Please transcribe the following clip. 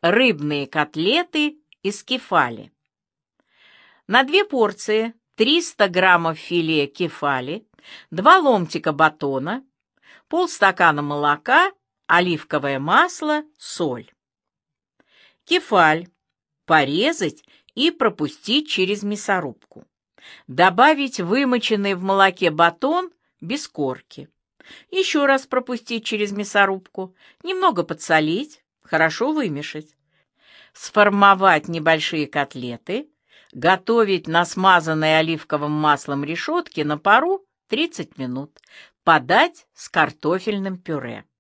Рыбные котлеты из кефали. На 2 порции 300 граммов филе кефали, 2 ломтика батона, полстакана молока, оливковое масло, соль. Кефаль порезать и пропустить через мясорубку. Добавить вымоченный в молоке батон без корки. Еще раз пропустить через мясорубку, немного подсолить, хорошо вымешать. Сформовать небольшие котлеты, готовить на смазанной оливковым маслом решетке на пару 30 минут. Подать с картофельным пюре.